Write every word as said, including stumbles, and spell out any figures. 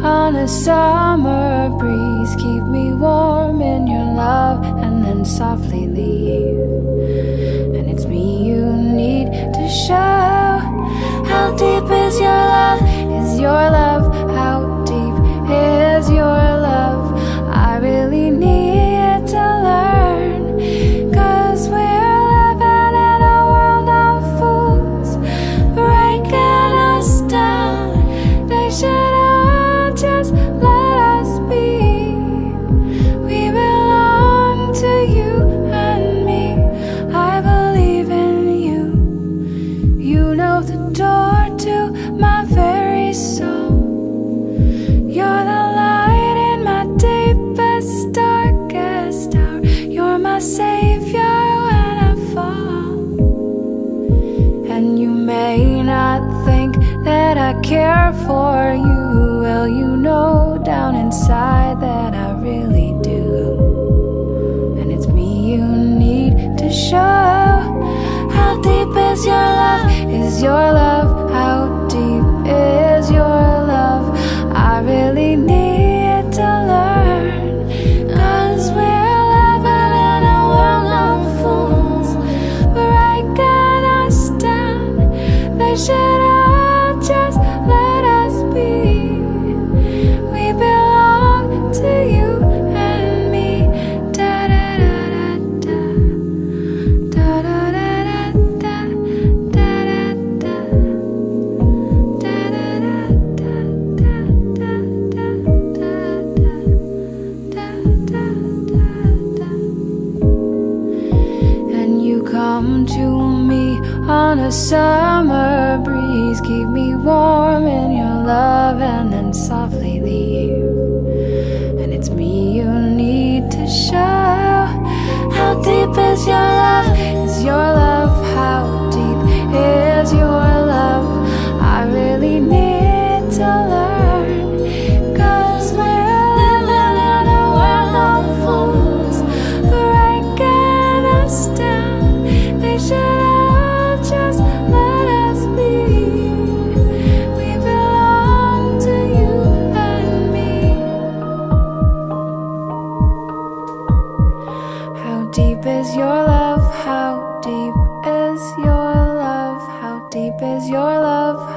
on a summer breeze. Keep me warm in your love and then softly leave. And it's me you need to show. How deep is your love? Is your love? How deep is your love? I really need to learn, 'cause we're living in a world of fools, breaking us down. They should all just let us be. We belong to you and me. I believe in you. You know the door to my very soul. You're the light in my deepest, darkest hour. You're my savior when I fall. And you may not think that I care for you. Well, you know down inside that I really do. And it's me you need to show. How deep is your love? Is your love? How deep is your love? I really need to learn, 'cause we're living in a world of fools, breaking us down. They should all just let us be. We belong to you and me. Da da da da da da da da da da da da. And you come to me on a summer breeze. Keep me warm in your love and then softly leave. And it's me you need to show. How deep is your love? Is your love? How deep is your love? I really need to learn, 'cause we're living in a world of fools, breaking us down. They should all just let us be. We belong to you and me. How deep is your love? How deep is your love? How deep is your love?